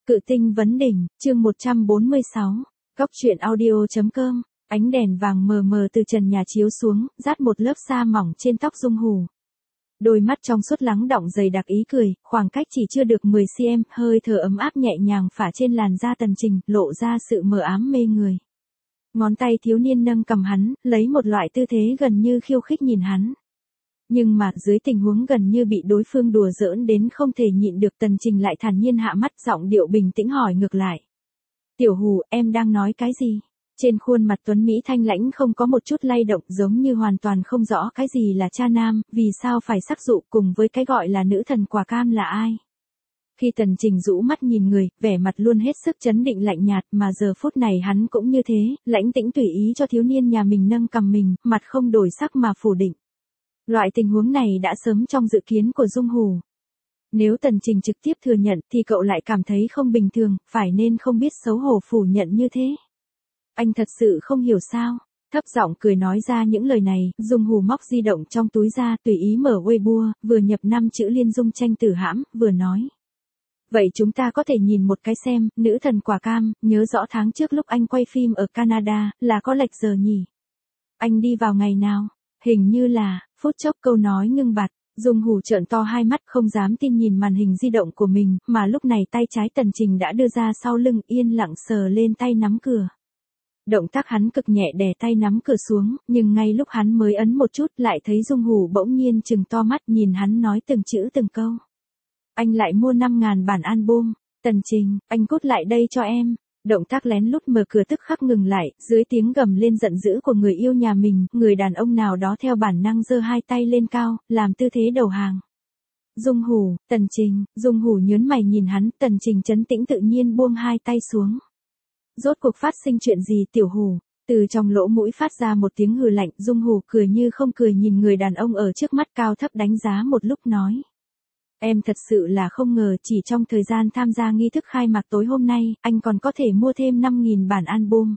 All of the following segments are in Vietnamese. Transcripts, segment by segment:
Cự tinh vấn đỉnh, chương 146, Góc truyện audio.com, ánh đèn vàng mờ mờ từ trần nhà chiếu xuống, rát một lớp sa mỏng trên tóc Dung Hủ. Đôi mắt trong suốt lắng đọng dày đặc ý cười, khoảng cách chỉ chưa được 10cm, hơi thở ấm áp nhẹ nhàng phả trên làn da Tần Trình, lộ ra sự mờ ám mê người. Ngón tay thiếu niên nâng cầm hắn, lấy một loại tư thế gần như khiêu khích nhìn hắn. Nhưng mà dưới tình huống gần như bị đối phương đùa giỡn đến không thể nhịn được, Tần Trình lại thản nhiên hạ mắt, giọng điệu bình tĩnh hỏi ngược lại. Tiểu Hủ, em đang nói cái gì? Trên khuôn mặt tuấn Mỹ thanh lãnh không có một chút lay động, giống như hoàn toàn không rõ cái gì là cha nam, vì sao phải sắc dụ, cùng với cái gọi là nữ thần quả cam là ai. Khi Tần Trình rũ mắt nhìn người, vẻ mặt luôn hết sức trấn định lạnh nhạt, mà giờ phút này hắn cũng như thế, lãnh tĩnh tùy ý cho thiếu niên nhà mình nâng cầm mình, mặt không đổi sắc mà phủ định. Loại tình huống này đã sớm trong dự kiến của Dung Hủ. Nếu Tần Trình trực tiếp thừa nhận thì cậu lại cảm thấy không bình thường, phải nên không biết xấu hổ phủ nhận như thế. Anh thật sự không hiểu sao? Thấp giọng cười nói ra những lời này, Dung Hủ móc di động trong túi ra, tùy ý mở Weibo, vừa nhập 5 chữ Liên Dung Tranh Tử Hãm, vừa nói. Vậy chúng ta có thể nhìn một cái xem, nữ thần quả cam, nhớ rõ tháng trước lúc anh quay phim ở Canada, là có lệch giờ nhỉ? Anh đi vào ngày nào? Hình như là, phút chốc câu nói ngưng bặt, Dung Hủ trợn to hai mắt không dám tin nhìn màn hình di động của mình, mà lúc này tay trái Tần Trình đã đưa ra sau lưng, yên lặng sờ lên tay nắm cửa. Động tác hắn cực nhẹ đè tay nắm cửa xuống, nhưng ngay lúc hắn mới ấn một chút lại thấy Dung Hủ bỗng nhiên trừng to mắt nhìn hắn nói từng chữ từng câu. Anh lại mua 5.000 bản album, Tần Trình, anh cút lại đây cho em. Động tác lén lút mở cửa tức khắc ngừng lại, dưới tiếng gầm lên giận dữ của người yêu nhà mình, người đàn ông nào đó theo bản năng giơ hai tay lên cao, làm tư thế đầu hàng. Dung Hủ, Tần Trình, Dung Hủ nhớn mày nhìn hắn, Tần Trình trấn tĩnh tự nhiên buông hai tay xuống. Rốt cuộc phát sinh chuyện gì Tiểu Hủ? Từ trong lỗ mũi phát ra một tiếng hừ lạnh, Dung Hủ cười như không cười nhìn người đàn ông ở trước mắt cao thấp đánh giá một lúc nói. Em thật sự là không ngờ chỉ trong thời gian tham gia nghi thức khai mạc tối hôm nay, anh còn có thể mua thêm 5.000 bản album.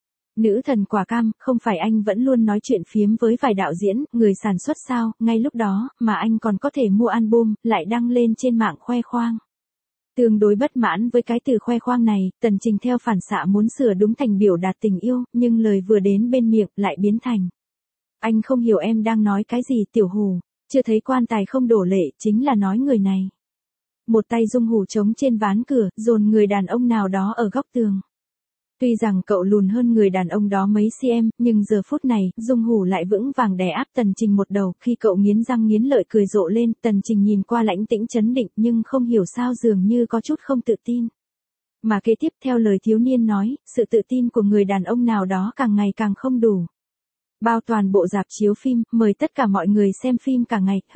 Nữ thần quả cam, không phải anh vẫn luôn nói chuyện phiếm với vài đạo diễn, người sản xuất sao, ngay lúc đó, mà anh còn có thể mua album, lại đăng lên trên mạng khoe khoang. Tương đối bất mãn với cái từ khoe khoang này, Tần Trình theo phản xạ muốn sửa đúng thành biểu đạt tình yêu, nhưng lời vừa đến bên miệng lại biến thành. Anh không hiểu em đang nói cái gì Tiểu Hủ. Chưa thấy quan tài không đổ lệ, chính là nói người này. Một tay Dung Hủ chống trên ván cửa, dồn người đàn ông nào đó ở góc tường. Tuy rằng cậu lùn hơn người đàn ông đó mấy cm, nhưng giờ phút này, Dung Hủ lại vững vàng đè áp Tần Trình một đầu, khi cậu nghiến răng nghiến lợi cười rộ lên, Tần Trình nhìn qua lãnh tĩnh trấn định nhưng không hiểu sao dường như có chút không tự tin. Mà kế tiếp theo lời thiếu niên nói, sự tự tin của người đàn ông nào đó càng ngày càng không đủ. Bao toàn bộ rạp chiếu phim, mời tất cả mọi người xem phim cả ngày,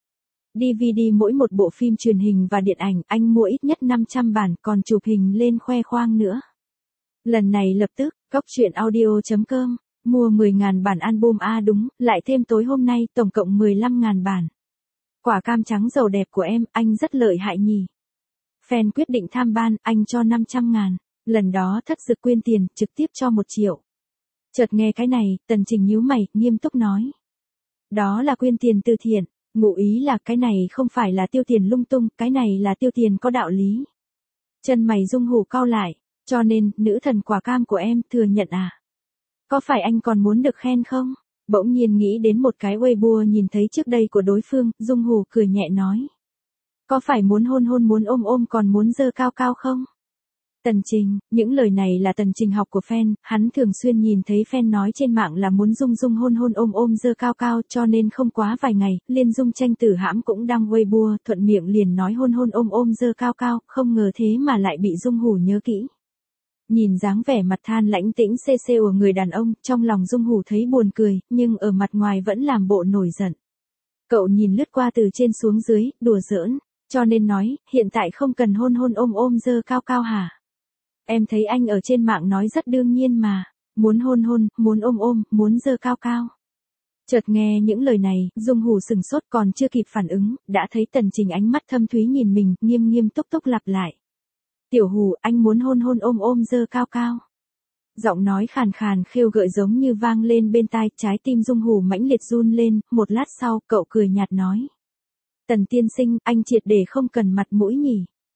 DVD mỗi một bộ phim truyền hình và điện ảnh, anh mua ít nhất 500 bản, còn chụp hình lên khoe khoang nữa. Lần này lập tức, Góc truyện audio.com, mua 10.000 bản album đúng, lại thêm tối hôm nay, tổng cộng 15.000 bản. Quả cam trắng giàu đẹp của em, anh rất lợi hại nhỉ. Fan quyết định tham ban, anh cho 500.000, lần đó thất dực quyên tiền, trực tiếp cho 1 triệu. Chợt nghe cái này, Tần Trình nhíu mày, nghiêm túc nói. Đó là quyên tiền từ thiện, ngụ ý là cái này không phải là tiêu tiền lung tung, cái này là tiêu tiền có đạo lý. Chân mày Dung Hủ cau lại, cho nên, nữ thần quả cam của em, thừa nhận à? Có phải anh còn muốn được khen không? Bỗng nhiên nghĩ đến một cái Weibo nhìn thấy trước đây của đối phương, Dung Hủ cười nhẹ nói. Có phải muốn hôn muốn ôm còn muốn giơ cao cao không? Tần Trình, những lời này là Tần Trình học của fan, hắn thường xuyên nhìn thấy fan nói trên mạng là muốn Dung hôn ôm giơ cao cao, cho nên không quá vài ngày, Liên Dung Tranh Tử Hãm cũng đăng Weibo, thuận miệng liền nói hôn ôm giơ cao cao, không ngờ thế mà lại bị Dung Hủ nhớ kỹ. Nhìn dáng vẻ mặt than lãnh tĩnh cc của người đàn ông, trong lòng Dung Hủ thấy buồn cười, nhưng ở mặt ngoài vẫn làm bộ nổi giận. Cậu nhìn lướt qua từ trên xuống dưới, đùa giỡn, cho nên nói, hiện tại không cần hôn ôm giơ cao cao hả? Em thấy anh ở trên mạng nói rất đương nhiên mà, muốn hôn, muốn ôm, muốn giơ cao cao. Chợt nghe những lời này, Dung Hủ sừng sốt còn chưa kịp phản ứng, đã thấy Tần Trình ánh mắt thâm thúy nhìn mình, nghiêm túc lặp lại. Tiểu Hủ, anh muốn hôn ôm giơ cao cao. Giọng nói khàn khàn khêu gợi giống như vang lên bên tai, trái tim Dung Hủ mãnh liệt run lên, một lát sau, cậu cười nhạt nói. Tần tiên sinh, anh triệt để không cần mặt mũi nhỉ.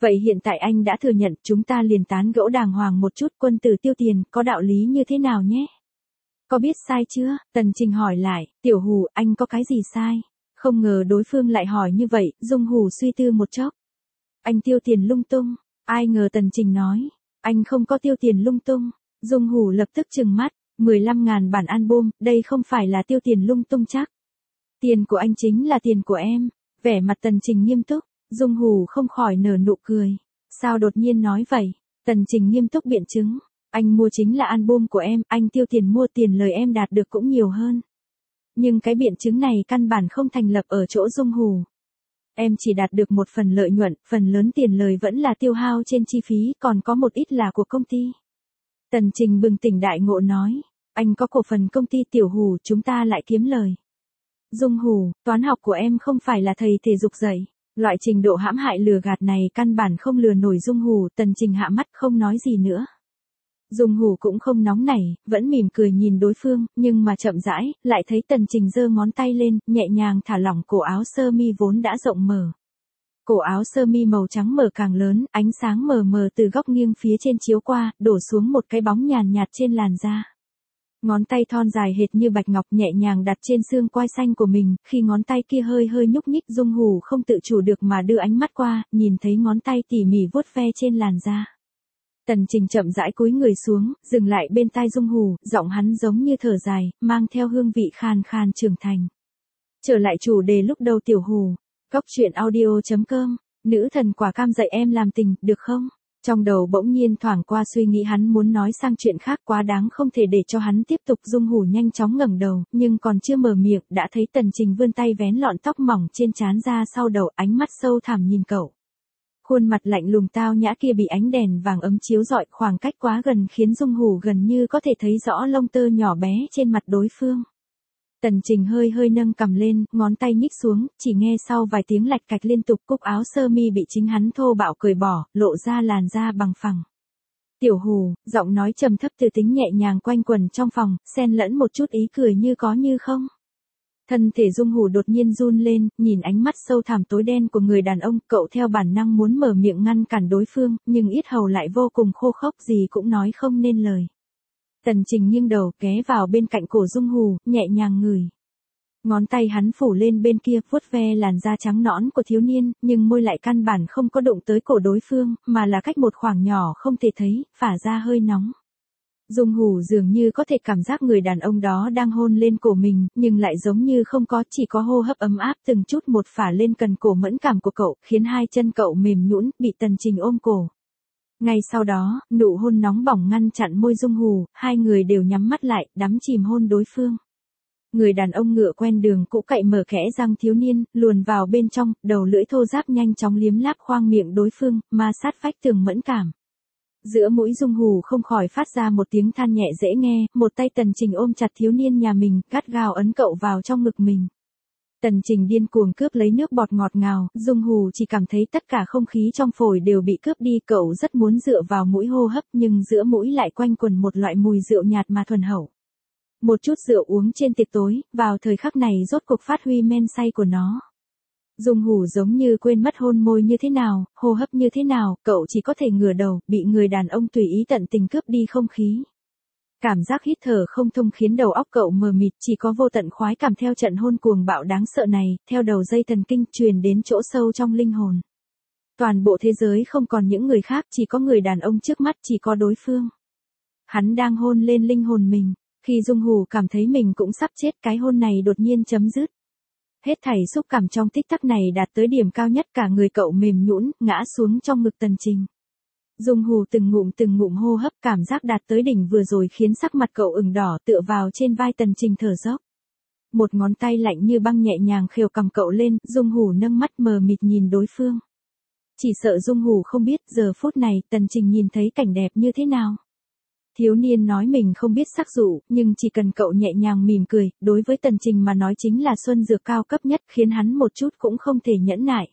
Vậy hiện tại anh đã thừa nhận, chúng ta liền tán gẫu đàng hoàng một chút, quân tử tiêu tiền, có đạo lý như thế nào nhé? Có biết sai chưa? Tần Trình hỏi lại, Tiểu Hù, anh có cái gì sai? Không ngờ đối phương lại hỏi như vậy, Dung Hù suy tư một chốc. Anh tiêu tiền lung tung. Ai ngờ Tần Trình nói, anh không có tiêu tiền lung tung. Dung Hù lập tức trừng mắt, 15.000 bản album, đây không phải là tiêu tiền lung tung chắc. Tiền của anh chính là tiền của em. Vẻ mặt Tần Trình nghiêm túc, Dung Hù không khỏi nở nụ cười. Sao đột nhiên nói vậy? Tần Trình nghiêm túc biện chứng. Anh mua chính là album của em, anh tiêu tiền mua, tiền lời em đạt được cũng nhiều hơn. Nhưng cái biện chứng này căn bản không thành lập ở chỗ Dung Hù. Em chỉ đạt được một phần lợi nhuận, phần lớn tiền lời vẫn là tiêu hao trên chi phí, còn có một ít là của công ty. Tần Trình bừng tỉnh đại ngộ nói, anh có cổ phần công ty Tiểu Hù, chúng ta lại kiếm lời. Dung Hù, toán học của em không phải là thầy thể dục dạy. Loại trình độ hãm hại lừa gạt này căn bản không lừa nổi Dung Hù. Tần Trình hạ mắt không nói gì nữa. Dung Hù cũng không nóng nảy, vẫn mỉm cười nhìn đối phương, nhưng mà chậm rãi, lại thấy Tần Trình giơ ngón tay lên, nhẹ nhàng thả lỏng cổ áo sơ mi vốn đã rộng mở. Cổ áo sơ mi màu trắng mở càng lớn, ánh sáng mờ mờ từ góc nghiêng phía trên chiếu qua, đổ xuống một cái bóng nhàn nhạt trên làn da. Ngón tay thon dài hệt như bạch ngọc nhẹ nhàng đặt trên xương quai xanh của mình, khi ngón tay kia hơi hơi nhúc nhích, Dung Hù không tự chủ được mà đưa ánh mắt qua, nhìn thấy ngón tay tỉ mỉ vuốt ve trên làn da. Tần Trình chậm rãi cúi người xuống, dừng lại bên tai Dung Hù, giọng hắn giống như thở dài, mang theo hương vị khàn khàn trưởng thành. Trở lại chủ đề lúc đầu Tiểu Hù, Cóc truyện audio.com, nữ thần quả cam dạy em làm tình, được không? Trong đầu bỗng nhiên thoảng qua suy nghĩ hắn muốn nói sang chuyện khác, quá đáng không thể để cho hắn tiếp tục. Dung Hù nhanh chóng ngẩng đầu, nhưng còn chưa mở miệng, đã thấy Tần Trình vươn tay vén lọn tóc mỏng trên trán ra sau đầu, ánh mắt sâu thẳm nhìn cậu. Khuôn mặt lạnh lùng tao nhã kia bị ánh đèn vàng ấm chiếu rọi, khoảng cách quá gần khiến Dung Hù gần như có thể thấy rõ lông tơ nhỏ bé trên mặt đối phương. Tần Trình hơi hơi nâng cằm lên, ngón tay nhích xuống, chỉ nghe sau vài tiếng lạch cạch liên tục, cúc áo sơ mi bị chính hắn thô bạo cởi bỏ, lộ ra làn da bằng phẳng. Tiểu Hù, giọng nói trầm thấp từ tính nhẹ nhàng quanh quẩn trong phòng, xen lẫn một chút ý cười như có như không. Thân thể Dung Hù đột nhiên run lên, nhìn ánh mắt sâu thẳm tối đen của người đàn ông, cậu theo bản năng muốn mở miệng ngăn cản đối phương, nhưng yết hầu lại vô cùng khô khốc, gì cũng nói không nên lời. Tần Trình nghiêng đầu, ghé vào bên cạnh cổ Dung Hù, nhẹ nhàng ngửi. Ngón tay hắn phủ lên bên kia, vuốt ve làn da trắng nõn của thiếu niên, nhưng môi lại căn bản không có đụng tới cổ đối phương, mà là cách một khoảng nhỏ không thể thấy, phả ra hơi nóng. Dung Hù dường như có thể cảm giác người đàn ông đó đang hôn lên cổ mình, nhưng lại giống như không có, chỉ có hô hấp ấm áp từng chút một phả lên cần cổ mẫn cảm của cậu, khiến hai chân cậu mềm nhũn, bị Tần Trình ôm cổ. Ngay sau đó, nụ hôn nóng bỏng ngăn chặn môi Dung Hù, hai người đều nhắm mắt lại, đắm chìm hôn đối phương. Người đàn ông ngựa quen đường cũ cậy mở kẽ răng thiếu niên, luồn vào bên trong, đầu lưỡi thô ráp nhanh chóng liếm láp khoang miệng đối phương, ma sát vách tường mẫn cảm. Giữa mũi Dung Hù không khỏi phát ra một tiếng than nhẹ dễ nghe, một tay Tần Trình ôm chặt thiếu niên nhà mình, gắt gao ấn cậu vào trong ngực mình. Tần Trình điên cuồng cướp lấy nước bọt ngọt ngào, Dung Hù chỉ cảm thấy tất cả không khí trong phổi đều bị cướp đi, cậu rất muốn dựa vào mũi hô hấp nhưng giữa mũi lại quanh quẩn một loại mùi rượu nhạt mà thuần hậu. Một chút rượu uống trên tiệc tối, vào thời khắc này rốt cuộc phát huy men say của nó. Dung Hù giống như quên mất hôn môi như thế nào, hô hấp như thế nào, cậu chỉ có thể ngửa đầu, bị người đàn ông tùy ý tận tình cướp đi không khí. Cảm giác hít thở không thông khiến đầu óc cậu mờ mịt, chỉ có vô tận khoái cảm theo trận hôn cuồng bạo đáng sợ này, theo đầu dây thần kinh truyền đến chỗ sâu trong linh hồn. Toàn bộ thế giới không còn những người khác, chỉ có người đàn ông trước mắt, chỉ có đối phương. Hắn đang hôn lên linh hồn mình. Khi Dung Hù cảm thấy mình cũng sắp chết, cái hôn này đột nhiên chấm dứt. Hết thảy xúc cảm trong tích tắc này đạt tới điểm cao nhất, cả người cậu mềm nhũn, ngã xuống trong ngực Tần Trình. Dung Hù từng ngụm hô hấp, cảm giác đạt tới đỉnh vừa rồi khiến sắc mặt cậu ửng đỏ, tựa vào trên vai Tần Trình thở dốc. Một ngón tay lạnh như băng nhẹ nhàng khều cầm cậu lên, Dung Hù nâng mắt mờ mịt nhìn đối phương. Chỉ sợ Dung Hù không biết, giờ phút này, Tần Trình nhìn thấy cảnh đẹp như thế nào. Thiếu niên nói mình không biết sắc dụ, nhưng chỉ cần cậu nhẹ nhàng mỉm cười, đối với Tần Trình mà nói chính là xuân dược cao cấp nhất, khiến hắn một chút cũng không thể nhẫn nại.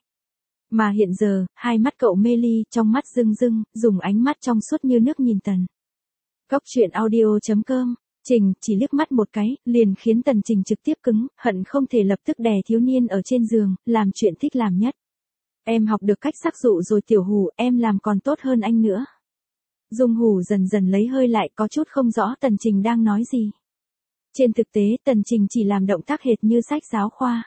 Mà hiện giờ, hai mắt cậu mê ly, trong mắt rưng rưng, dùng ánh mắt trong suốt như nước nhìn Tần. Cóc truyện audio.com, Trình chỉ liếc mắt một cái, liền khiến Tần Trình trực tiếp cứng, hận không thể lập tức đè thiếu niên ở trên giường, làm chuyện thích làm nhất. Em học được cách sắc dụ rồi Tiểu Hủ, em làm còn tốt hơn anh nữa. Dung Hủ dần dần lấy hơi lại, có chút không rõ Tần Trình đang nói gì. Trên thực tế Tần Trình chỉ làm động tác hệt như sách giáo khoa.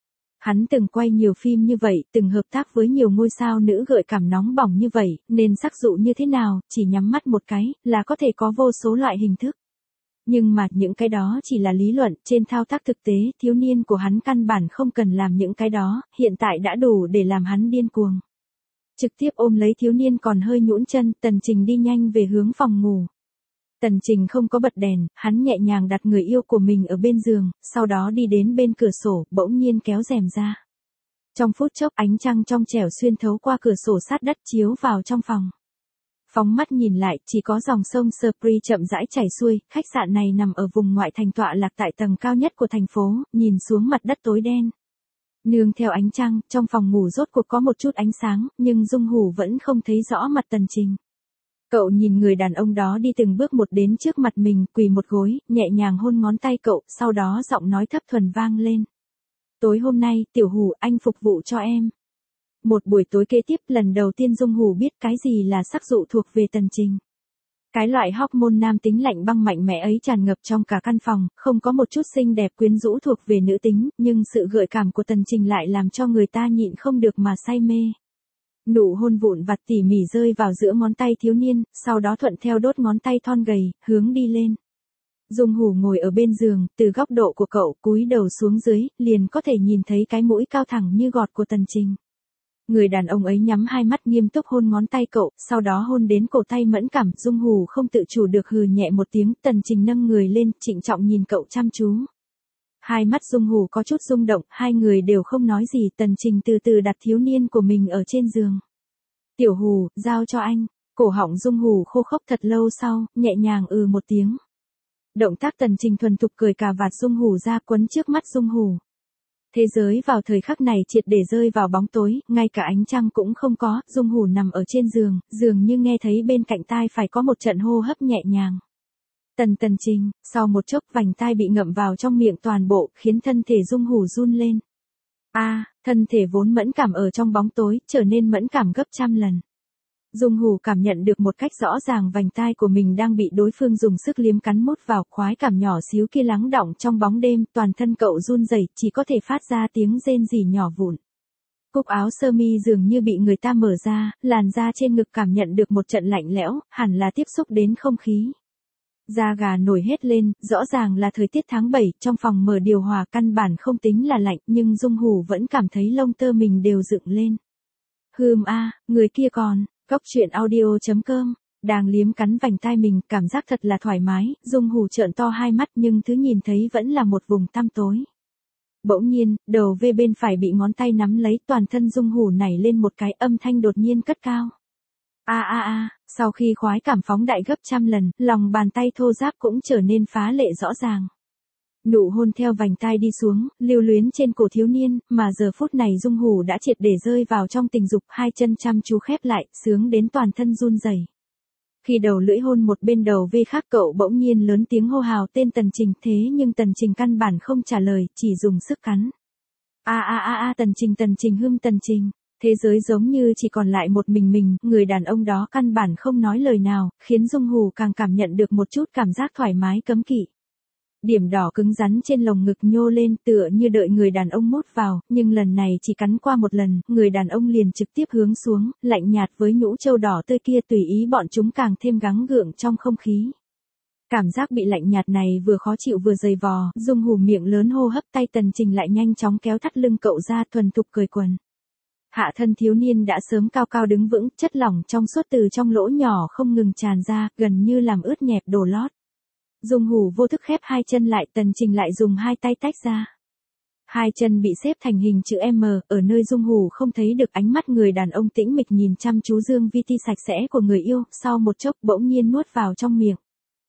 Hắn từng quay nhiều phim như vậy, từng hợp tác với nhiều ngôi sao nữ gợi cảm nóng bỏng như vậy, nên sắc dụ như thế nào, chỉ nhắm mắt một cái, là có thể có vô số loại hình thức. Nhưng mà những cái đó chỉ là lý luận, trên thao tác thực tế, thiếu niên của hắn căn bản không cần làm những cái đó, hiện tại đã đủ để làm hắn điên cuồng. Trực tiếp ôm lấy thiếu niên còn hơi nhũn chân, Tần Trình đi nhanh về hướng phòng ngủ. Tần Trình không có bật đèn, hắn nhẹ nhàng đặt người yêu của mình ở bên giường, sau đó đi đến bên cửa sổ, bỗng nhiên kéo rèm ra. Trong phút chốc ánh trăng trong trẻo xuyên thấu qua cửa sổ sát đất chiếu vào trong phòng. Phóng mắt nhìn lại, chỉ có dòng sông Spree chậm rãi chảy xuôi, khách sạn này nằm ở vùng ngoại thành tọa lạc tại tầng cao nhất của thành phố, nhìn xuống mặt đất tối đen. Nương theo ánh trăng, trong phòng ngủ rốt cuộc có một chút ánh sáng, nhưng Dung Hủ vẫn không thấy rõ mặt Tần Trình. Cậu nhìn người đàn ông đó đi từng bước một đến trước mặt mình, quỳ một gối, nhẹ nhàng hôn ngón tay cậu, sau đó giọng nói thấp thuần vang lên. Tối hôm nay, Tiểu Hủ, anh phục vụ cho em. Một buổi tối kế tiếp, lần đầu tiên Dung Hủ biết cái gì là sắc dụ thuộc về Tần Trình. Cái loại hormone nam tính lạnh băng mạnh mẽ ấy tràn ngập trong cả căn phòng, không có một chút xinh đẹp quyến rũ thuộc về nữ tính, nhưng sự gợi cảm của Tần Trình lại làm cho người ta nhịn không được mà say mê. Nụ hôn vụn vặt tỉ mỉ rơi vào giữa ngón tay thiếu niên, sau đó thuận theo đốt ngón tay thon gầy, hướng đi lên. Dung Hủ ngồi ở bên giường, từ góc độ của cậu cúi đầu xuống dưới, liền có thể nhìn thấy cái mũi cao thẳng như gọt của Tần Trình. Người đàn ông ấy nhắm hai mắt nghiêm túc hôn ngón tay cậu, sau đó hôn đến cổ tay mẫn cảm, Dung Hủ không tự chủ được hừ nhẹ một tiếng, Tần Trình nâng người lên, trịnh trọng nhìn cậu chăm chú. Hai mắt Dung Hủ có chút rung động, hai người đều không nói gì, Tần Trình từ từ đặt thiếu niên của mình ở trên giường. Tiểu Hủ, giao cho anh. Cổ họng Dung Hủ khô khốc thật lâu sau, nhẹ nhàng một tiếng. Động tác Tần Trình thuần thục cởi cà vạt Dung Hủ ra quấn trước mắt Dung Hủ. Thế giới vào thời khắc này triệt để rơi vào bóng tối, ngay cả ánh trăng cũng không có, Dung Hủ nằm ở trên giường, dường như nghe thấy bên cạnh tai phải có một trận hô hấp nhẹ nhàng. Tần Trình, sau một chốc vành tai bị ngậm vào trong miệng toàn bộ, khiến thân thể Dung Hủ run lên. Thân thể vốn mẫn cảm ở trong bóng tối, trở nên mẫn cảm gấp trăm lần. Dung Hủ cảm nhận được một cách rõ ràng vành tai của mình đang bị đối phương dùng sức liếm cắn mút vào, khoái cảm nhỏ xíu kia lắng đọng trong bóng đêm, toàn thân cậu run rẩy, chỉ có thể phát ra tiếng rên rỉ nhỏ vụn. Cúc áo sơ mi dường như bị người ta mở ra, làn da trên ngực cảm nhận được một trận lạnh lẽo, hẳn là tiếp xúc đến không khí. Da gà nổi hết lên, rõ ràng là thời tiết tháng 7, trong phòng mở điều hòa căn bản không tính là lạnh, nhưng Dung Hủ vẫn cảm thấy lông tơ mình đều dựng lên. Người kia còn. Góc truyện audio.com, đang liếm cắn vành tai mình, cảm giác thật là thoải mái, Dung Hủ trợn to hai mắt nhưng thứ nhìn thấy vẫn là một vùng tăm tối. Bỗng nhiên, đầu V bên phải bị ngón tay nắm lấy, toàn thân Dung Hủ nảy lên một cái, âm thanh đột nhiên cất cao. Sau khi khoái cảm phóng đại gấp trăm lần, lòng bàn tay thô ráp cũng trở nên phá lệ rõ ràng. Nụ hôn theo vành tai đi xuống, lưu luyến trên cổ thiếu niên, mà giờ phút này Dung Hủ đã triệt để rơi vào trong tình dục, hai chân chăm chú khép lại, sướng đến toàn thân run rẩy. Khi đầu lưỡi hôn một bên đầu V khác, cậu bỗng nhiên lớn tiếng hô hào tên Tần Trình, thế nhưng Tần Trình căn bản không trả lời, chỉ dùng sức cắn. Tần Trình. Thế giới giống như chỉ còn lại một mình, người đàn ông đó căn bản không nói lời nào, khiến Dung Hủ càng cảm nhận được một chút cảm giác thoải mái cấm kỵ. Điểm đỏ cứng rắn trên lồng ngực nhô lên tựa như đợi người đàn ông mút vào, nhưng lần này chỉ cắn qua một lần, người đàn ông liền trực tiếp hướng xuống, lạnh nhạt với nhũ châu đỏ tươi kia tùy ý bọn chúng càng thêm gắng gượng trong không khí. Cảm giác bị lạnh nhạt này vừa khó chịu vừa dày vò, Dung Hủ miệng lớn hô hấp, tay Tần Trình lại nhanh chóng kéo thắt lưng cậu ra, thuần thục cởi quần. Hạ thân thiếu niên đã sớm cao cao đứng vững, chất lỏng trong suốt từ trong lỗ nhỏ không ngừng tràn ra, gần như làm ướt nhẹp đồ lót. Dung Hủ vô thức khép hai chân lại, Tần Trình lại dùng hai tay tách ra. Hai chân bị xếp thành hình chữ M, ở nơi Dung Hủ không thấy được ánh mắt người đàn ông tĩnh mịch nhìn chăm chú dương vi ti sạch sẽ của người yêu, sau một chốc bỗng nhiên nuốt vào trong miệng.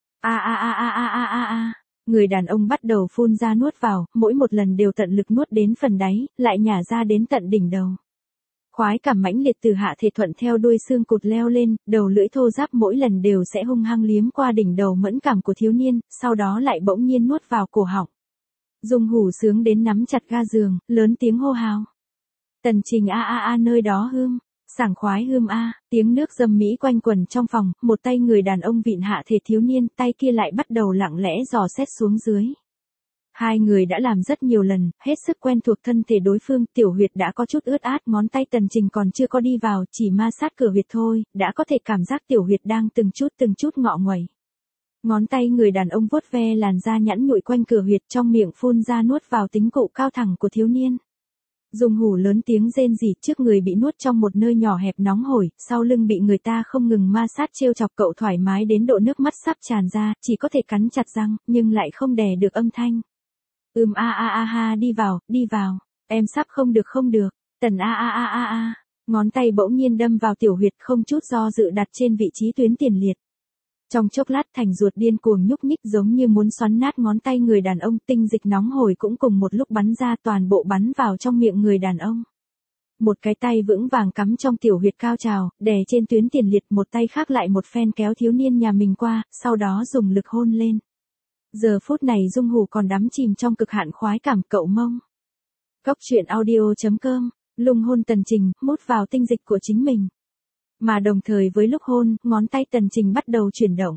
Người đàn ông bắt đầu phun ra nuốt vào, mỗi một lần đều tận lực nuốt đến phần đáy, lại nhả ra đến tận đỉnh đầu. Khoái cảm mãnh liệt từ hạ thể thuận theo đuôi xương cụt leo lên, đầu lưỡi thô ráp mỗi lần đều sẽ hung hăng liếm qua đỉnh đầu mẫn cảm của thiếu niên, sau đó lại bỗng nhiên nuốt vào cổ họng. Dung Hủ sướng đến nắm chặt ga giường, lớn tiếng hô hào. Tần Trình a a a nơi đó hươm, sảng khoái hươm a, tiếng nước dâm mỹ quanh quẩn trong phòng, một tay người đàn ông vịn hạ thể thiếu niên, tay kia lại bắt đầu lặng lẽ dò xét xuống dưới. Hai người đã làm rất nhiều lần, hết sức quen thuộc thân thể đối phương, tiểu huyệt đã có chút ướt át, ngón tay Tần Trình còn chưa có đi vào, chỉ ma sát cửa huyệt thôi, đã có thể cảm giác tiểu huyệt đang từng chút ngọ nguậy. Ngón tay người đàn ông vuốt ve làn da nhẵn nhụi quanh cửa huyệt, trong miệng phun ra nuốt vào tính cụ cao thẳng của thiếu niên. Dung Hủ lớn tiếng rên rỉ, trước người bị nuốt trong một nơi nhỏ hẹp nóng hổi, sau lưng bị người ta không ngừng ma sát trêu chọc, cậu thoải mái đến độ nước mắt sắp tràn ra, chỉ có thể cắn chặt răng, nhưng lại không đè được âm thanh. A a a ha, đi vào, em sắp không được, Tần a a a a a. Ngón tay bỗng nhiên đâm vào tiểu huyệt, không chút do dự đặt trên vị trí tuyến tiền liệt. Trong chốc lát thành ruột điên cuồng nhúc nhích giống như muốn xoắn nát ngón tay người đàn ông, tinh dịch nóng hổi cũng cùng một lúc bắn ra, toàn bộ bắn vào trong miệng người đàn ông. Một cái tay vững vàng cắm trong tiểu huyệt cao trào, đè trên tuyến tiền liệt, một tay khác lại một phen kéo thiếu niên nhà mình qua, sau đó dùng lực hôn lên. Giờ phút này Dung Hủ còn đắm chìm trong cực hạn khoái cảm, cậu mông. Cóc truyện audio.com, lung hôn Tần Trình, mút vào tinh dịch của chính mình. Mà đồng thời với lúc hôn, ngón tay Tần Trình bắt đầu chuyển động.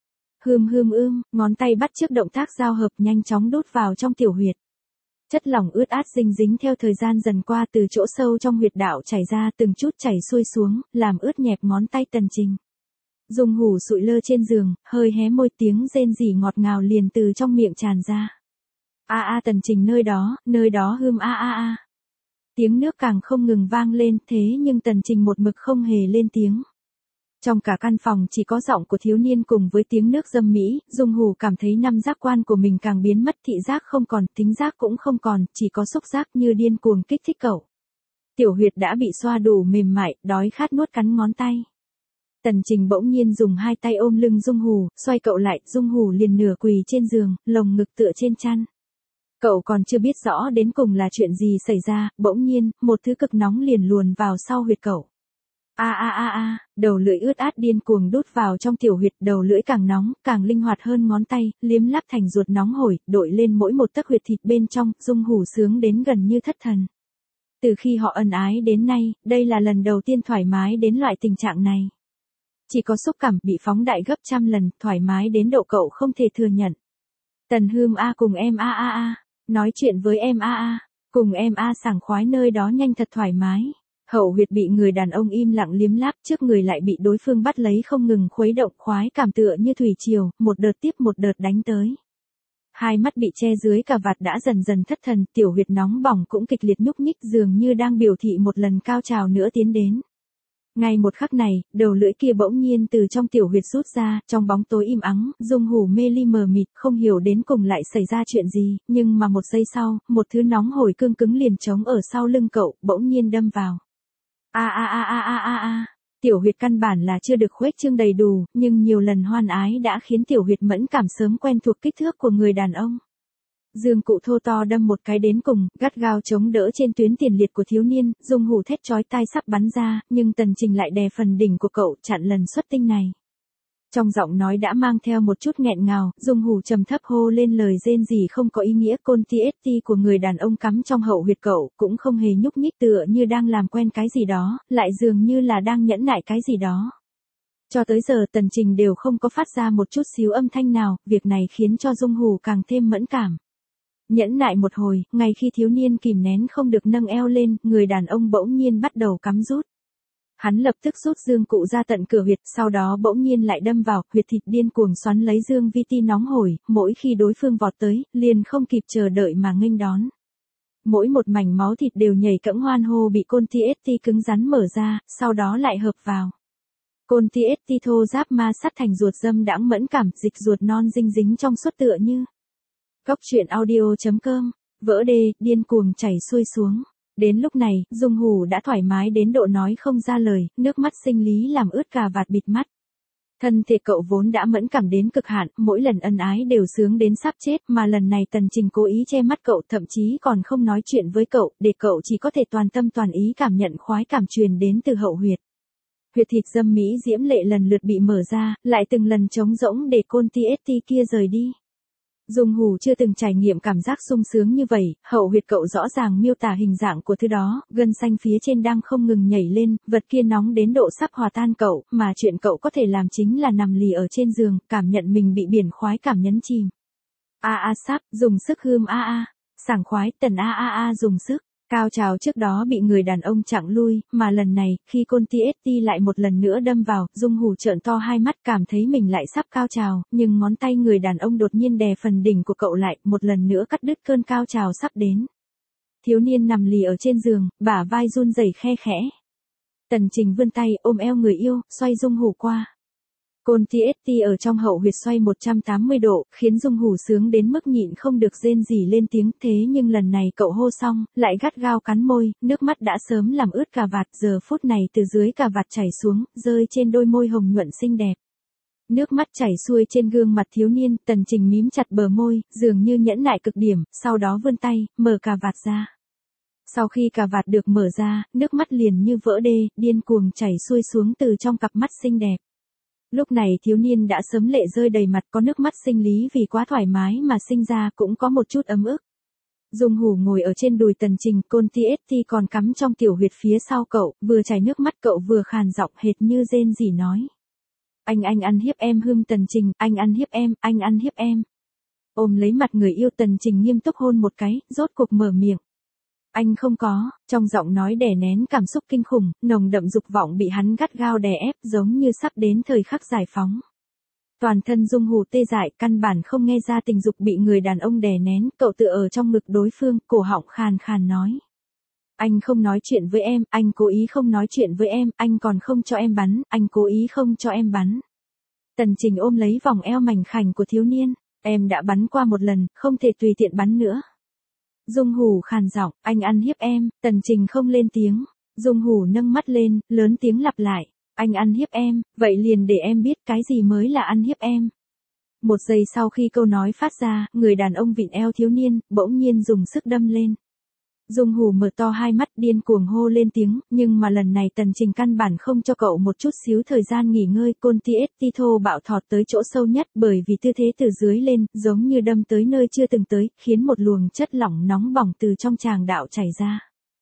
Ngón tay bắt chước động tác giao hợp nhanh chóng đút vào trong tiểu huyệt. Chất lỏng ướt át dinh dính theo thời gian dần qua từ chỗ sâu trong huyệt đạo chảy ra, từng chút chảy xuôi xuống, làm ướt nhẹp ngón tay Tần Trình. Dung Hủ sụi lơ trên giường, hơi hé môi, tiếng rên rỉ ngọt ngào liền từ trong miệng tràn ra. A a Tần Trình nơi đó hươm a a a. Tiếng nước càng không ngừng vang lên, thế nhưng Tần Trình một mực không hề lên tiếng. Trong cả căn phòng chỉ có giọng của thiếu niên cùng với tiếng nước dâm mỹ, Dung Hủ cảm thấy năm giác quan của mình càng biến mất, thị giác không còn, thính giác cũng không còn, chỉ có xúc giác như điên cuồng kích thích cậu. Tiểu huyệt đã bị xoa đủ mềm mại, đói khát nuốt cắn ngón tay. Tần Trình bỗng nhiên dùng hai tay ôm lưng Dung Hủ, xoay cậu lại, Dung Hủ liền nửa quỳ trên giường, lồng ngực tựa trên chăn. Cậu còn chưa biết rõ đến cùng là chuyện gì xảy ra, bỗng nhiên, một thứ cực nóng liền luồn vào sau huyệt cậu. A a a a, đầu lưỡi ướt át điên cuồng đút vào trong tiểu huyệt, đầu lưỡi càng nóng, càng linh hoạt hơn ngón tay, liếm láp thành ruột nóng hổi, đội lên mỗi một tấc huyệt thịt bên trong, Dung Hủ sướng đến gần như thất thần. Từ khi họ ân ái đến nay, đây là lần đầu tiên thoải mái đến loại tình trạng này. Chỉ có xúc cảm bị phóng đại gấp trăm lần, thoải mái đến độ cậu không thể thừa nhận. Tần hươm a cùng em a a a, nói chuyện với em a a, cùng em a sảng khoái nơi đó nhanh thật thoải mái. Hậu huyệt bị người đàn ông im lặng liếm láp, trước người lại bị đối phương bắt lấy không ngừng khuấy động, khoái cảm tựa như thủy triều, một đợt tiếp một đợt đánh tới. Hai mắt bị che dưới cà vạt đã dần dần thất thần, tiểu huyệt nóng bỏng cũng kịch liệt nhúc nhích, dường như đang biểu thị một lần cao trào nữa tiến đến. Ngay một khắc này, đầu lưỡi kia bỗng nhiên từ trong tiểu huyệt rút ra, trong bóng tối im ắng, Dung Hủ mê ly mờ mịt, không hiểu đến cùng lại xảy ra chuyện gì, nhưng mà một giây sau, một thứ nóng hổi cương cứng liền trống ở sau lưng cậu, bỗng nhiên đâm vào. A a a a a a a. Tiểu huyệt căn bản là chưa được khuếch trương đầy đủ, nhưng nhiều lần hoan ái đã khiến tiểu huyệt mẫn cảm sớm quen thuộc kích thước của người đàn ông. Dương cụ thô to đâm một cái đến cùng, gắt gao chống đỡ trên tuyến tiền liệt của thiếu niên, Dung Hủ thét chói tai sắp bắn ra, nhưng Tần Trình lại đè phần đỉnh của cậu, chặn lần xuất tinh này. Trong giọng nói đã mang theo một chút nghẹn ngào, Dung Hủ trầm thấp hô lên lời rên rỉ không có ý nghĩa, côn TST của người đàn ông cắm trong hậu huyệt cậu, cũng không hề nhúc nhích, tựa như đang làm quen cái gì đó, lại dường như là đang nhẫn nại cái gì đó. Cho tới giờ Tần Trình đều không có phát ra một chút xíu âm thanh nào, việc này khiến cho Dung Hủ càng thêm mẫn cảm. Nhẫn nại một hồi, ngay khi thiếu niên kìm nén không được nâng eo lên, người đàn ông bỗng nhiên bắt đầu cắm rút. Hắn lập tức rút dương cụ ra tận cửa huyệt, sau đó bỗng nhiên lại đâm vào, huyệt thịt điên cuồng xoắn lấy dương vi ti nóng hổi, mỗi khi đối phương vọt tới, liền không kịp chờ đợi mà nghênh đón. Mỗi một mảnh máu thịt đều nhảy cẫng hoan hô bị côn TST cứng rắn mở ra, sau đó lại hợp vào. Côn TST thô giáp ma sát thành ruột dâm đãng mẫn cảm, dịch ruột non dinh dính trong suốt tựa như. Cóc truyện audio.com, vỡ đê, điên cuồng chảy xuôi xuống. Đến lúc này, Dung Hủ đã thoải mái đến độ nói không ra lời, nước mắt sinh lý làm ướt cà vạt bịt mắt. Thân thể cậu vốn đã mẫn cảm đến cực hạn, mỗi lần ân ái đều sướng đến sắp chết, mà lần này Tần Trình cố ý che mắt cậu, thậm chí còn không nói chuyện với cậu, để cậu chỉ có thể toàn tâm toàn ý cảm nhận khoái cảm truyền đến từ hậu huyệt. Huyệt thịt dâm mỹ diễm lệ lần lượt bị mở ra, lại từng lần trống rỗng để côn TST kia rời đi. Dung Hủ chưa từng trải nghiệm cảm giác sung sướng như vậy, hậu huyệt cậu rõ ràng miêu tả hình dạng của thứ đó, gân xanh phía trên đang không ngừng nhảy lên, vật kia nóng đến độ sắp hòa tan cậu, mà chuyện cậu có thể làm chính là nằm lì ở trên giường, cảm nhận mình bị biển khoái cảm nhấn chìm. A a sắp, dùng sức hươm a a, sảng khoái, tần a a a dùng sức. Cao trào trước đó bị người đàn ông chặn lui, mà lần này, khi con TST lại một lần nữa đâm vào, Dung Hủ trợn to hai mắt cảm thấy mình lại sắp cao trào, nhưng ngón tay người đàn ông đột nhiên đè phần đỉnh của cậu lại, một lần nữa cắt đứt cơn cao trào sắp đến. Thiếu niên nằm lì ở trên giường, bả vai run rẩy khe khẽ. Tần Trình vươn tay ôm eo người yêu, xoay Dung Hủ qua. Côn TST ở trong hậu huyệt xoay 180 độ, khiến Dung Hủ sướng đến mức nhịn không được rên rỉ lên tiếng, thế nhưng lần này cậu hô xong, lại gắt gao cắn môi, nước mắt đã sớm làm ướt cà vạt, giờ phút này từ dưới cà vạt chảy xuống, rơi trên đôi môi hồng nhuận xinh đẹp. Nước mắt chảy xuôi trên gương mặt thiếu niên, Tần Trình mím chặt bờ môi, dường như nhẫn nại cực điểm, sau đó vươn tay, mở cà vạt ra. Sau khi cà vạt được mở ra, nước mắt liền như vỡ đê, điên cuồng chảy xuôi xuống từ trong cặp mắt xinh đẹp. Lúc này thiếu niên đã sớm lệ rơi đầy mặt, có nước mắt sinh lý vì quá thoải mái mà sinh ra, cũng có một chút ấm ức. Dung Hủ ngồi ở trên đùi Tần Trình, côn TST còn cắm trong tiểu huyệt phía sau cậu, vừa chảy nước mắt cậu vừa khàn giọng hệt như rên rỉ nói. Anh ăn hiếp em hươm Tần Trình, anh ăn hiếp em, anh ăn hiếp em. Ôm lấy mặt người yêu Tần Trình nghiêm túc hôn một cái, rốt cuộc mở miệng. Anh không có, trong giọng nói đè nén cảm xúc kinh khủng, nồng đậm dục vọng bị hắn gắt gao đè ép giống như sắp đến thời khắc giải phóng. Toàn thân Dung Hủ tê dại, căn bản không nghe ra tình dục bị người đàn ông đè nén, cậu tựa ở trong ngực đối phương, cổ họng khàn khàn nói. Anh không nói chuyện với em, anh cố ý không nói chuyện với em, anh còn không cho em bắn, anh cố ý không cho em bắn. Tần Trình ôm lấy vòng eo mảnh khảnh của thiếu niên, em đã bắn qua một lần, không thể tùy tiện bắn nữa. Dung Hủ khàn giọng, anh ăn hiếp em, Tần Trình không lên tiếng. Dung Hủ nâng mắt lên, lớn tiếng lặp lại, anh ăn hiếp em, vậy liền để em biết cái gì mới là ăn hiếp em. Một giây sau khi câu nói phát ra, người đàn ông vịn eo thiếu niên, bỗng nhiên dùng sức đâm lên. Dung Hủ mở to hai mắt điên cuồng hô lên tiếng, nhưng mà lần này Tần Trình căn bản không cho cậu một chút xíu thời gian nghỉ ngơi, côn TST thô bạo thọt tới chỗ sâu nhất, bởi vì tư thế từ dưới lên, giống như đâm tới nơi chưa từng tới, khiến một luồng chất lỏng nóng bỏng từ trong tràng đạo chảy ra.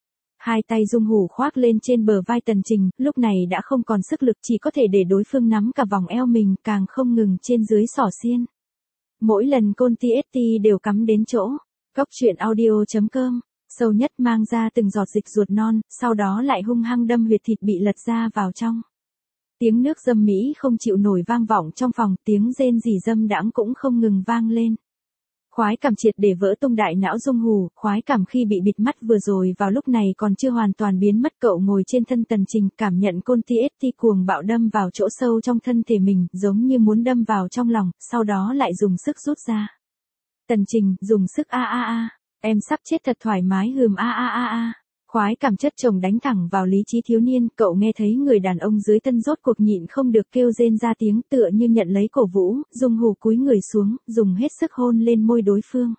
Hai tay Dung Hủ khoác lên trên bờ vai Tần Trình, lúc này đã không còn sức lực, chỉ có thể để đối phương nắm cả vòng eo mình, càng không ngừng trên dưới xỏ xiên. Mỗi lần côn TST đều cắm đến chỗ. Goctruyện.audio.com Sâu nhất mang ra từng giọt dịch ruột non, sau đó lại hung hăng đâm huyệt thịt bị lật ra vào trong. Tiếng nước dâm mỹ không chịu nổi vang vọng trong phòng, tiếng rên rỉ dâm đãng cũng không ngừng vang lên. Khoái cảm triệt để vỡ tung đại não Dung Hủ, khoái cảm khi bị bịt mắt vừa rồi vào lúc này còn chưa hoàn toàn biến mất, cậu ngồi trên thân Tần Trình, cảm nhận côn TST cuồng bạo đâm vào chỗ sâu trong thân thể mình, giống như muốn đâm vào trong lòng, sau đó lại dùng sức rút ra. Tần Trình, dùng sức a a a. Em sắp chết thật thoải mái hừm a a a a. Khoái cảm chất chồng đánh thẳng vào lý trí thiếu niên, cậu nghe thấy người đàn ông dưới thân rốt cuộc nhịn không được kêu rên ra tiếng, tựa như nhận lấy cổ vũ, Dung Hủ cúi người xuống, dùng hết sức hôn lên môi đối phương.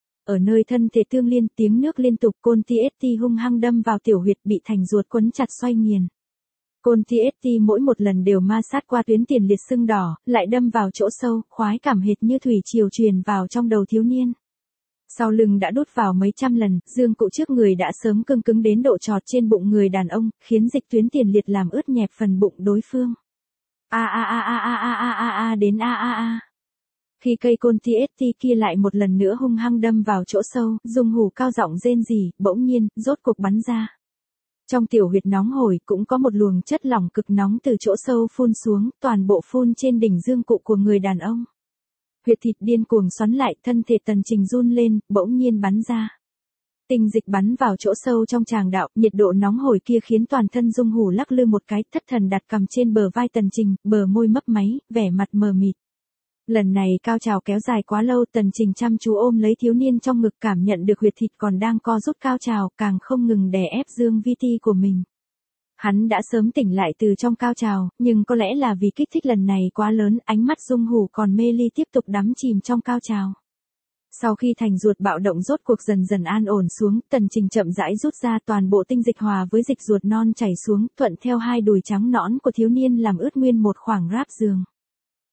Ở nơi thân thể tương liên, tiếng nước liên tục, côn TST hung hăng đâm vào tiểu huyệt bị thành ruột quấn chặt xoay nghiền. Côn TST mỗi một lần đều ma sát qua tuyến tiền liệt sưng đỏ, lại đâm vào chỗ sâu, khoái cảm hệt như thủy triều truyền vào trong đầu thiếu niên. Sau lưng đã đút vào mấy trăm lần, dương cụ trước người đã sớm cứng cứng đến độ trọt trên bụng người đàn ông, khiến dịch tuyến tiền liệt làm ướt nhẹp phần bụng đối phương. A a a a a a a a a đến a a a. Khi cây côn TST kia lại một lần nữa hung hăng đâm vào chỗ sâu, Dung Hủ cao giọng rên rỉ, bỗng nhiên, rốt cuộc bắn ra. Trong tiểu huyệt nóng hổi cũng có một luồng chất lỏng cực nóng từ chỗ sâu phun xuống, toàn bộ phun trên đỉnh dương cụ của người đàn ông. Huyệt thịt điên cuồng xoắn lại, thân thể Tần Trình run lên, bỗng nhiên bắn ra. Tinh dịch bắn vào chỗ sâu trong tràng đạo, nhiệt độ nóng hổi kia khiến toàn thân Dung Hủ lắc lư một cái, thất thần đặt cằm trên bờ vai Tần Trình, bờ môi mấp máy, vẻ mặt mờ mịt. Lần này cao trào kéo dài quá lâu, Tần Trình chăm chú ôm lấy thiếu niên trong ngực, cảm nhận được huyệt thịt còn đang co rút cao trào, càng không ngừng đè ép dương vi ti của mình. Hắn đã sớm tỉnh lại từ trong cao trào, nhưng có lẽ là vì kích thích lần này quá lớn, ánh mắt Dung Hủ còn mê ly tiếp tục đắm chìm trong cao trào. Sau khi thành ruột bạo động rốt cuộc dần dần an ổn xuống, Tần Trình chậm rãi rút ra, toàn bộ tinh dịch hòa với dịch ruột non chảy xuống, thuận theo hai đùi trắng nõn của thiếu niên làm ướt nguyên một khoảng ráp giường.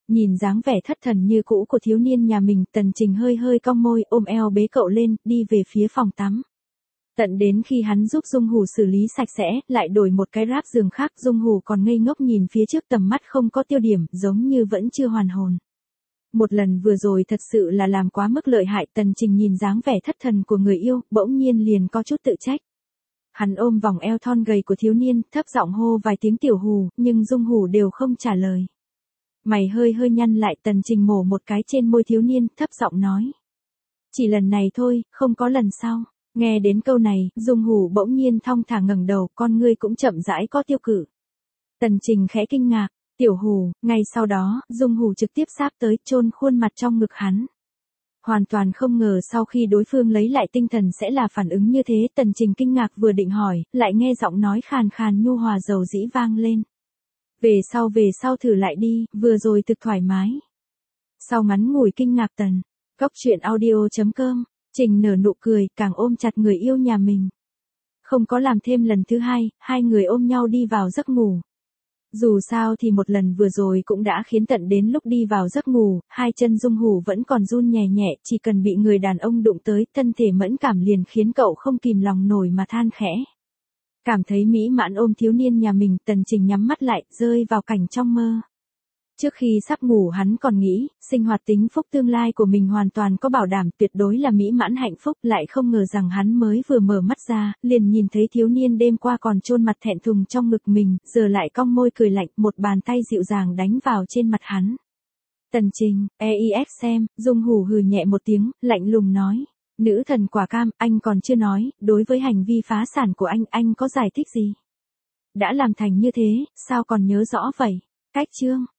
Nhìn dáng vẻ thất thần như cũ của thiếu niên nhà mình, Tần Trình hơi hơi cong môi, ôm eo bế cậu lên, đi về phía phòng tắm. Tận đến khi hắn giúp Dung Hủ xử lý sạch sẽ, lại đổi một cái ráp giường khác, Dung Hủ còn ngây ngốc nhìn phía trước, tầm mắt không có tiêu điểm, giống như vẫn chưa hoàn hồn. Một lần vừa rồi thật sự là làm quá mức lợi hại, Tần Trình nhìn dáng vẻ thất thần của người yêu, bỗng nhiên liền có chút tự trách. Hắn ôm vòng eo thon gầy của thiếu niên, thấp giọng hô vài tiếng tiểu Hủ, nhưng Dung Hủ đều không trả lời. Mày hơi hơi nhăn lại, Tần Trình mổ một cái trên môi thiếu niên, thấp giọng nói. Chỉ lần này thôi, không có lần sau. Nghe đến câu này, Dung Hủ bỗng nhiên thong thả ngẩng đầu, con ngươi cũng chậm rãi có tiêu cự. Tần Trình khẽ kinh ngạc, tiểu Hủ, ngay sau đó, Dung Hủ trực tiếp sáp tới, chôn khuôn mặt trong ngực hắn. Hoàn toàn không ngờ sau khi đối phương lấy lại tinh thần sẽ là phản ứng như thế, Tần Trình kinh ngạc vừa định hỏi, lại nghe giọng nói khàn khàn nhu hòa dầu dĩ vang lên. Về sau thử lại đi, vừa rồi thực thoải mái. Sau ngắn ngủi kinh ngạc Tần, Cóc Truyện Audio.com, Trình nở nụ cười, càng ôm chặt người yêu nhà mình. Không có làm thêm lần thứ hai, hai người ôm nhau đi vào giấc ngủ. Dù sao thì một lần vừa rồi cũng đã khiến tận đến lúc đi vào giấc ngủ, hai chân Dung Hủ vẫn còn run nhẹ nhẹ, chỉ cần bị người đàn ông đụng tới, thân thể mẫn cảm liền khiến cậu không kìm lòng nổi mà than khẽ. Cảm thấy mỹ mãn ôm thiếu niên nhà mình, Tần Trình nhắm mắt lại, rơi vào cảnh trong mơ. Trước khi sắp ngủ hắn còn nghĩ, sinh hoạt tính phúc tương lai của mình hoàn toàn có bảo đảm, tuyệt đối là mỹ mãn hạnh phúc, lại không ngờ rằng hắn mới vừa mở mắt ra, liền nhìn thấy thiếu niên đêm qua còn chôn mặt thẹn thùng trong ngực mình, giờ lại cong môi cười lạnh, một bàn tay dịu dàng đánh vào trên mặt hắn. Tần Trình, xem, Dung Hủ hừ nhẹ một tiếng, lạnh lùng nói. Nữ thần quả cam, anh còn chưa nói, đối với hành vi phá sản của anh có giải thích gì? Đã làm thành như thế, sao còn nhớ rõ vậy? Cách chương.